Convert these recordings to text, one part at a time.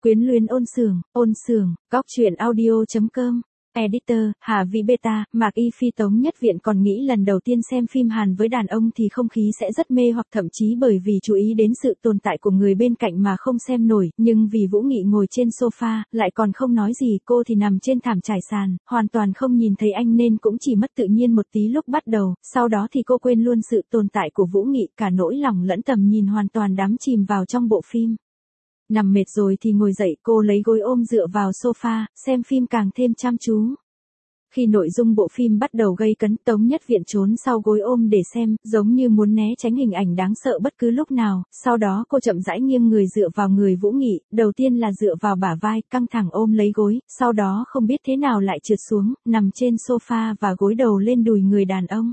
Quyến luyến ôn sường, góc truyện audio.com. Editor, Hà Vĩ Beta, Mạc Y Phi. Tống Nhất Viện còn nghĩ lần đầu tiên xem phim Hàn với đàn ông thì không khí sẽ rất mê hoặc thậm chí bởi vì chú ý đến sự tồn tại của người bên cạnh mà không xem nổi, nhưng vì Vũ Nghị ngồi trên sofa, lại còn không nói gì, cô thì nằm trên thảm trải sàn, hoàn toàn không nhìn thấy anh nên cũng chỉ mất tự nhiên một tí lúc bắt đầu, sau đó thì cô quên luôn sự tồn tại của Vũ Nghị, cả nỗi lòng lẫn tầm nhìn hoàn toàn đắm chìm vào trong bộ phim. Nằm mệt rồi thì ngồi dậy, cô lấy gối ôm dựa vào sofa, xem phim càng thêm chăm chú. Khi nội dung bộ phim bắt đầu gây cấn, Tống Nhất Viện trốn sau gối ôm để xem, giống như muốn né tránh hình ảnh đáng sợ bất cứ lúc nào, sau đó cô chậm rãi nghiêng người dựa vào người Vũ Nghị, đầu tiên là dựa vào bả vai, căng thẳng ôm lấy gối, sau đó không biết thế nào lại trượt xuống, nằm trên sofa và gối đầu lên đùi người đàn ông.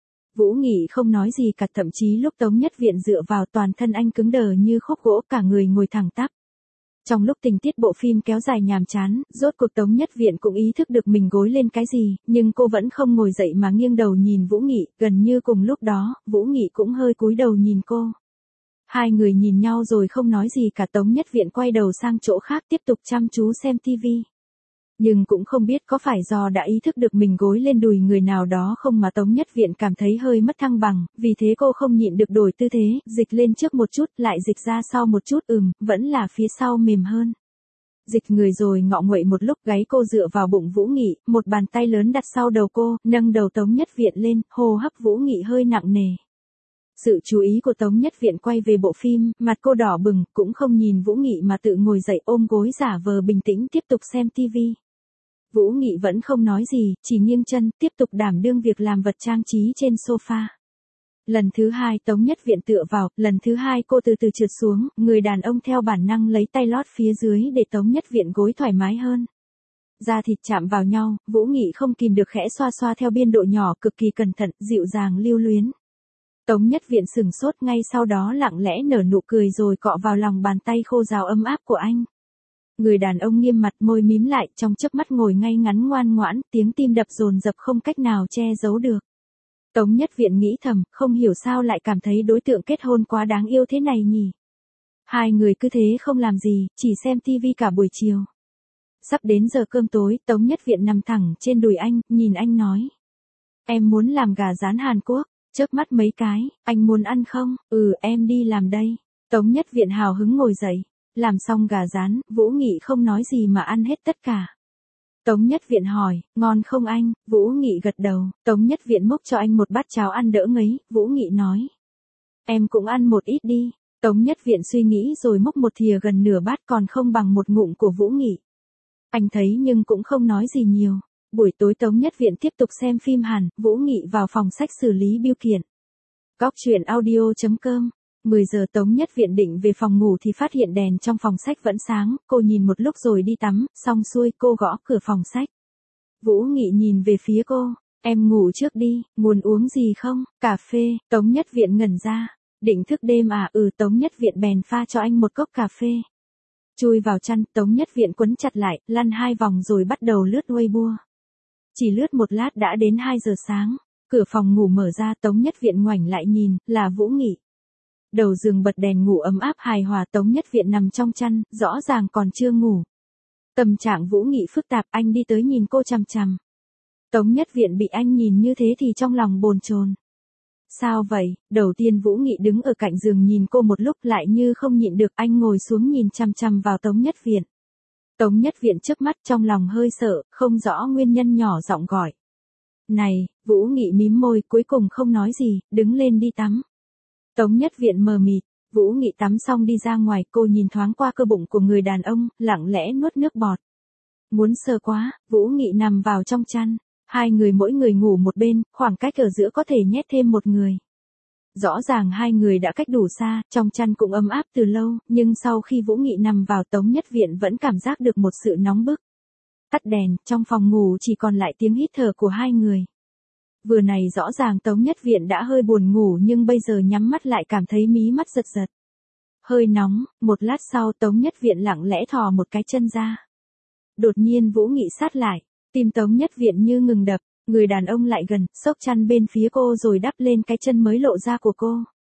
Vũ Nghị không nói gì cả, thậm chí lúc Tống Nhất Viện dựa vào toàn thân anh cứng đờ như khúc gỗ, cả người ngồi thẳng tắp. Trong lúc tình tiết bộ phim kéo dài nhàm chán, rốt cuộc Tống Nhất Viện cũng ý thức được mình gối lên cái gì, nhưng cô vẫn không ngồi dậy mà nghiêng đầu nhìn Vũ Nghị, gần như cùng lúc đó, Vũ Nghị cũng hơi cúi đầu nhìn cô. Hai người nhìn nhau rồi không nói gì cả. Tống Nhất Viện quay đầu sang chỗ khác tiếp tục chăm chú xem TV. Nhưng cũng không biết có phải do đã ý thức được mình gối lên đùi người nào đó không mà Tống Nhất Viện cảm thấy hơi mất thăng bằng, vì thế cô không nhịn được đổi tư thế, dịch lên trước một chút, lại dịch ra sau một chút, vẫn là phía sau mềm hơn. Dịch người rồi ngọ nguậy một lúc, gáy cô dựa vào bụng Vũ Nghị, một bàn tay lớn đặt sau đầu cô, nâng đầu Tống Nhất Viện lên, hô hấp Vũ Nghị hơi nặng nề. Sự chú ý của Tống Nhất Viện quay về bộ phim, mặt cô đỏ bừng, cũng không nhìn Vũ Nghị mà tự ngồi dậy ôm gối giả vờ bình tĩnh tiếp tục xem TV. Vũ Nghị vẫn không nói gì, chỉ nghiêng chân, tiếp tục đảm đương việc làm vật trang trí trên sofa. Lần thứ hai Tống Nhất Viện tựa vào, lần thứ hai cô từ từ trượt xuống, người đàn ông theo bản năng lấy tay lót phía dưới để Tống Nhất Viện gối thoải mái hơn. Da thịt chạm vào nhau, Vũ Nghị không kìm được khẽ xoa xoa theo biên độ nhỏ, cực kỳ cẩn thận, dịu dàng lưu luyến. Tống Nhất Viện sừng sốt, ngay sau đó lặng lẽ nở nụ cười rồi cọ vào lòng bàn tay khô ráo ấm áp của anh. Người đàn ông nghiêm mặt, môi mím lại, trong chớp mắt ngồi ngay ngắn ngoan ngoãn, tiếng tim đập dồn dập không cách nào che giấu được. Tống Nhất Viện nghĩ thầm, không hiểu sao lại cảm thấy đối tượng kết hôn quá đáng yêu thế này nhỉ. Hai người cứ thế không làm gì, chỉ xem tivi cả buổi chiều. Sắp đến giờ cơm tối, Tống Nhất Viện nằm thẳng trên đùi anh, nhìn anh nói. Em muốn làm gà rán Hàn Quốc, chớp mắt mấy cái, anh muốn ăn không? Em đi làm đây. Tống Nhất Viện hào hứng ngồi dậy. Làm xong gà rán, Vũ Nghị không nói gì mà ăn hết tất cả. Tống Nhất Viện hỏi, ngon không anh? Vũ Nghị gật đầu, Tống Nhất Viện múc cho anh một bát cháo ăn đỡ ngấy, Vũ Nghị nói. Em cũng ăn một ít đi. Tống Nhất Viện suy nghĩ rồi múc một thìa gần nửa bát, còn không bằng một ngụm của Vũ Nghị. Anh thấy nhưng cũng không nói gì nhiều. Buổi tối Tống Nhất Viện tiếp tục xem phim Hàn, Vũ Nghị vào phòng sách xử lý bưu kiện. Góc truyện audio.com. 10 giờ Tống Nhất Viện định về phòng ngủ thì phát hiện đèn trong phòng sách vẫn sáng, cô nhìn một lúc rồi đi tắm, xong xuôi cô gõ cửa phòng sách. Vũ Nghị nhìn về phía cô, em ngủ trước đi, muốn uống gì không? Cà phê. Tống Nhất Viện ngẩn ra, định thức đêm à? Tống Nhất Viện bèn pha cho anh một cốc cà phê. Chui vào chăn, Tống Nhất Viện quấn chặt lại, lăn 2 vòng rồi bắt đầu lướt Weibo. Chỉ lướt một lát đã đến 2 giờ sáng, cửa phòng ngủ mở ra, Tống Nhất Viện ngoảnh lại nhìn, là Vũ Nghị. Đầu giường bật đèn ngủ ấm áp hài hòa, Tống Nhất Viện nằm trong chăn, rõ ràng còn chưa ngủ. Tâm trạng Vũ Nghị phức tạp, anh đi tới nhìn cô chằm chằm. Tống Nhất Viện bị anh nhìn như thế thì trong lòng bồn chồn. Sao vậy? Đầu tiên Vũ Nghị đứng ở cạnh giường nhìn cô một lúc, lại như không nhịn được, anh ngồi xuống nhìn chằm chằm vào Tống Nhất Viện. Tống Nhất Viện chớp mắt, trong lòng hơi sợ, không rõ nguyên nhân nhỏ giọng gọi. Này, Vũ Nghị mím môi, cuối cùng không nói gì, đứng lên đi tắm. Tống Nhất Viện mờ mịt, Vũ Nghị tắm xong đi ra ngoài, cô nhìn thoáng qua cơ bụng của người đàn ông, lặng lẽ nuốt nước bọt. Muốn sờ quá, Vũ Nghị nằm vào trong chăn, hai người mỗi người ngủ một bên, khoảng cách ở giữa có thể nhét thêm một người. Rõ ràng hai người đã cách đủ xa, trong chăn cũng ấm áp từ lâu, nhưng sau khi Vũ Nghị nằm vào, Tống Nhất Viện vẫn cảm giác được một sự nóng bức. Tắt đèn, trong phòng ngủ chỉ còn lại tiếng hít thở của hai người. Vừa này rõ ràng Tống Nhất Viện đã hơi buồn ngủ nhưng bây giờ nhắm mắt lại cảm thấy mí mắt giật giật. Hơi nóng, một lát sau Tống Nhất Viện lặng lẽ thò một cái chân ra. Đột nhiên Vũ Nghị sát lại, tim Tống Nhất Viện như ngừng đập, người đàn ông lại gần, xốc chăn bên phía cô rồi đắp lên cái chân mới lộ ra của cô.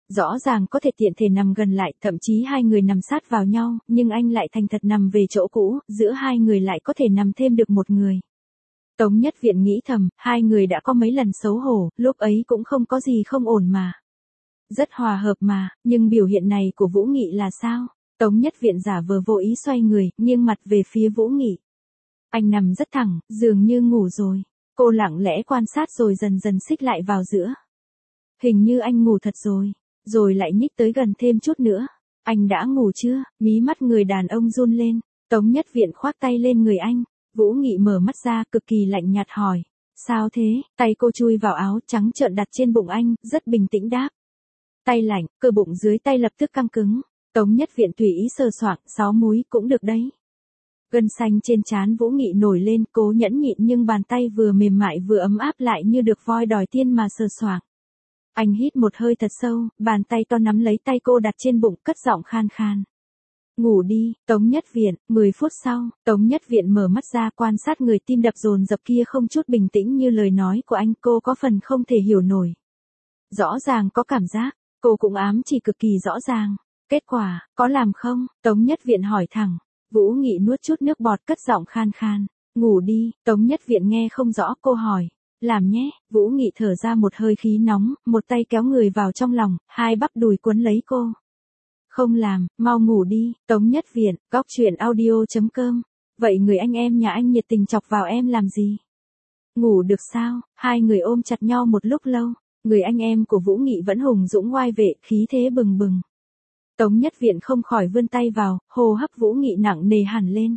Rõ ràng có thể tiện thể nằm gần lại, thậm chí hai người nằm sát vào nhau, nhưng anh lại thành thật nằm về chỗ cũ, giữa hai người lại có thể nằm thêm được một người. Tống Nhất Viện nghĩ thầm, hai người đã có mấy lần xấu hổ, lúc ấy cũng không có gì không ổn mà. Rất hòa hợp mà, nhưng biểu hiện này của Vũ Nghị là sao? Tống Nhất Viện giả vờ vô ý xoay người, nghiêng mặt về phía Vũ Nghị. Anh nằm rất thẳng, dường như ngủ rồi. Cô lặng lẽ quan sát rồi dần dần xích lại vào giữa. Hình như anh ngủ thật rồi lại nhích tới gần thêm chút nữa. Anh đã ngủ chưa? Mí mắt người đàn ông run lên. Tống Nhất Viện khoác tay lên người anh. Vũ Nghị mở mắt ra, cực kỳ lạnh nhạt hỏi. Sao thế? Tay cô chui vào áo trắng trợn đặt trên bụng anh, rất bình tĩnh đáp. Tay lạnh, cơ bụng dưới tay lập tức căng cứng. Tống Nhất Viện tùy ý sờ soạng, 6 múi cũng được đấy. Gân xanh trên trán Vũ Nghị nổi lên, cố nhẫn nhịn nhưng bàn tay vừa mềm mại vừa ấm áp lại như được voi đòi tiên mà sờ soạng. Anh hít một hơi thật sâu, bàn tay to nắm lấy tay cô đặt trên bụng, cất giọng khan khan. Ngủ đi, Tống Nhất Viện. 10 phút sau, Tống Nhất Viện mở mắt ra quan sát người tim đập dồn dập kia không chút bình tĩnh như lời nói của anh, cô có phần không thể hiểu nổi. Rõ ràng có cảm giác, cô cũng ám chỉ cực kỳ rõ ràng. Kết quả, có làm không? Tống Nhất Viện hỏi thẳng. Vũ Nghị nuốt chút nước bọt cất giọng khan khan. Ngủ đi, Tống Nhất Viện nghe không rõ, cô hỏi. Làm nhé, Vũ Nghị thở ra một hơi khí nóng, một tay kéo người vào trong lòng, hai bắp đùi quấn lấy cô. Không làm, mau ngủ đi. Tống Nhất Viện, góc truyện audio.com. Vậy người anh em nhà anh nhiệt tình chọc vào em làm gì? Ngủ được sao? Hai người ôm chặt nhau một lúc lâu. Người anh em của Vũ Nghị vẫn hùng dũng oai vệ, khí thế bừng bừng. Tống Nhất Viện không khỏi vươn tay vào, hô hấp Vũ Nghị nặng nề hẳn lên.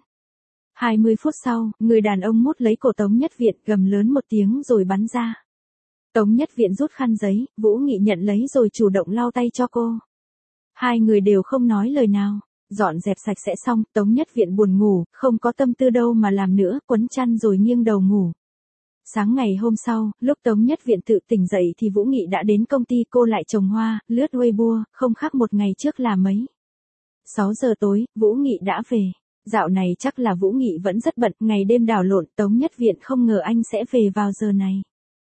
20 phút sau, người đàn ông mút lấy cổ Tống Nhất Viện, gầm lớn một tiếng rồi bắn ra. Tống Nhất Viện rút khăn giấy, Vũ Nghị nhận lấy rồi chủ động lau tay cho cô. Hai người đều không nói lời nào. Dọn dẹp sạch sẽ xong, Tống Nhất Viện buồn ngủ, không có tâm tư đâu mà làm nữa, quấn chăn rồi nghiêng đầu ngủ. Sáng ngày hôm sau, lúc Tống Nhất Viện tự tỉnh dậy thì Vũ Nghị đã đến công ty, cô lại trồng hoa, lướt Weibo, không khác một ngày trước là mấy. 6 giờ tối, Vũ Nghị đã về. Dạo này chắc là Vũ Nghị vẫn rất bận, ngày đêm đảo lộn, Tống Nhất Viện không ngờ anh sẽ về vào giờ này.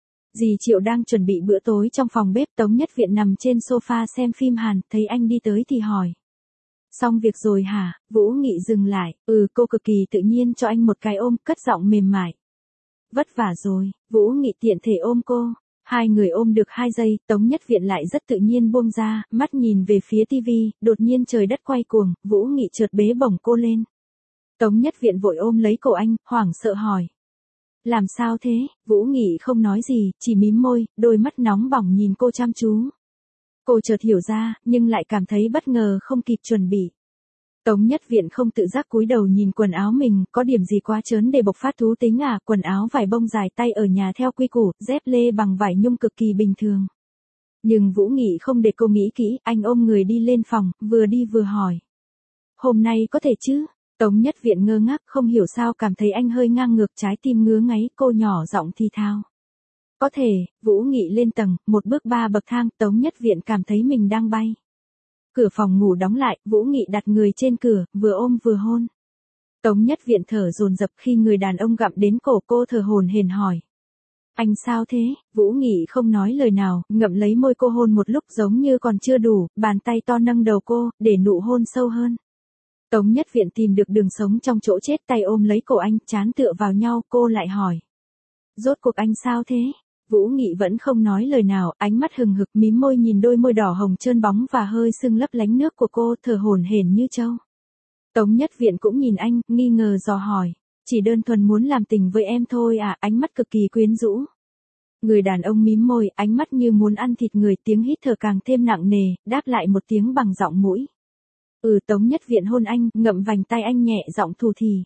Dì Triệu đang chuẩn bị bữa tối trong phòng bếp, Tống Nhất Viện nằm trên sofa xem phim Hàn, thấy anh đi tới thì hỏi. Xong việc rồi hả? Vũ Nghị dừng lại, cô cực kỳ tự nhiên cho anh một cái ôm, cất giọng mềm mại. Vất vả rồi, Vũ Nghị tiện thể ôm cô. Hai người ôm được 2 giây, Tống Nhất Viện lại rất tự nhiên buông ra, mắt nhìn về phía tivi, đột nhiên trời đất quay cuồng, Vũ Nghị chợt bế bổng cô lên. Tống Nhất Viện vội ôm lấy cổ anh, hoảng sợ hỏi. Làm sao thế? Vũ Nghị không nói gì, chỉ mím môi, đôi mắt nóng bỏng nhìn cô chăm chú. Cô chợt hiểu ra, nhưng lại cảm thấy bất ngờ không kịp chuẩn bị. Tống Nhất Viện không tự giác cúi đầu nhìn quần áo mình, có điểm gì quá trớn để bộc phát thú tính à? Quần áo vải bông dài tay ở nhà theo quy củ, dép lê bằng vải nhung cực kỳ bình thường. Nhưng Vũ Nghị không để cô nghĩ kỹ, anh ôm người đi lên phòng, vừa đi vừa hỏi. Hôm nay có thể chứ? Tống Nhất Viện ngơ ngác, không hiểu sao cảm thấy anh hơi ngang ngược, trái tim ngứa ngáy, cô nhỏ giọng thì thào. Có thể. Vũ Nghị lên tầng, một bước 3 bậc thang, Tống Nhất Viện cảm thấy mình đang bay. Cửa phòng ngủ đóng lại, Vũ Nghị đặt người trên cửa, vừa ôm vừa hôn. Tống Nhất Viện thở dồn dập khi người đàn ông gặm đến cổ cô, thở hổn hển hỏi. Anh sao thế? Vũ Nghị không nói lời nào, ngậm lấy môi cô hôn một lúc giống như còn chưa đủ, bàn tay to nâng đầu cô, để nụ hôn sâu hơn. Tống Nhất Viện tìm được đường sống trong chỗ chết, tay ôm lấy cổ anh, trán tựa vào nhau, cô lại hỏi. Rốt cuộc anh sao thế? Vũ Nghị vẫn không nói lời nào, ánh mắt hừng hực, mím môi nhìn đôi môi đỏ hồng trơn bóng và hơi sưng lấp lánh nước của cô, thở hổn hển như trâu. Tống Nhất Viện cũng nhìn anh, nghi ngờ dò hỏi. Chỉ đơn thuần muốn làm tình với em thôi à? Ánh mắt cực kỳ quyến rũ. Người đàn ông mím môi, ánh mắt như muốn ăn thịt người, tiếng hít thở càng thêm nặng nề, đáp lại một tiếng bằng giọng mũi. Tống Nhất Viện hôn anh, ngậm vành tay anh nhẹ giọng thù thì.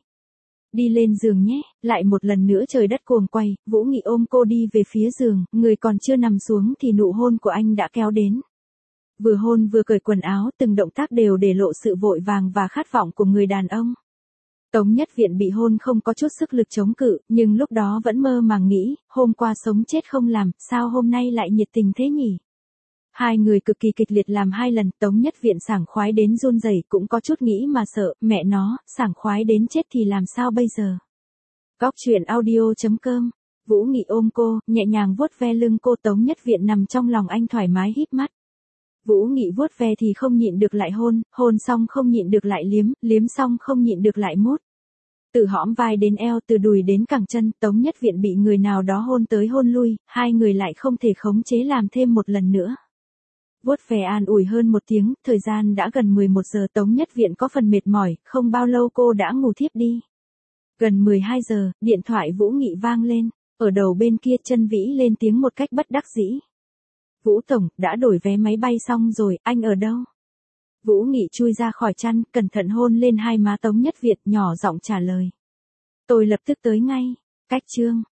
Đi lên giường nhé. Lại một lần nữa trời đất cuồng quay, Vũ Nghị ôm cô đi về phía giường, người còn chưa nằm xuống thì nụ hôn của anh đã kéo đến. Vừa hôn vừa cởi quần áo, từng động tác đều để lộ sự vội vàng và khát vọng của người đàn ông. Tống Nhất Viện bị hôn không có chút sức lực chống cự, nhưng lúc đó vẫn mơ màng nghĩ, hôm qua sống chết không làm, sao hôm nay lại nhiệt tình thế nhỉ? Hai người cực kỳ kịch liệt làm 2 lần, Tống Nhất Viện sảng khoái đến run rẩy, cũng có chút nghĩ mà sợ, mẹ nó, sảng khoái đến chết thì làm sao bây giờ? Góc truyện audio.com. Vũ Nghị ôm cô, nhẹ nhàng vuốt ve lưng cô, Tống Nhất Viện nằm trong lòng anh thoải mái híp mắt. Vũ Nghị vuốt ve thì không nhịn được lại hôn, hôn xong không nhịn được lại liếm, liếm xong không nhịn được lại mút. Từ hõm vai đến eo, từ đùi đến cẳng chân, Tống Nhất Viện bị người nào đó hôn tới hôn lui, hai người lại không thể khống chế làm thêm một lần nữa. Vuốt ve an ủi hơn một tiếng, thời gian đã gần 11 giờ, Tống Nhất Viện có phần mệt mỏi, không bao lâu cô đã ngủ thiếp đi. Gần 12 giờ, điện thoại Vũ Nghị vang lên, ở đầu bên kia Chân Vĩ lên tiếng một cách bất đắc dĩ. Vũ Tổng, đã đổi vé máy bay xong rồi, anh ở đâu? Vũ Nghị chui ra khỏi chăn, cẩn thận hôn lên hai má Tống Nhất Viện, nhỏ giọng trả lời. Tôi lập tức tới ngay. Cách chương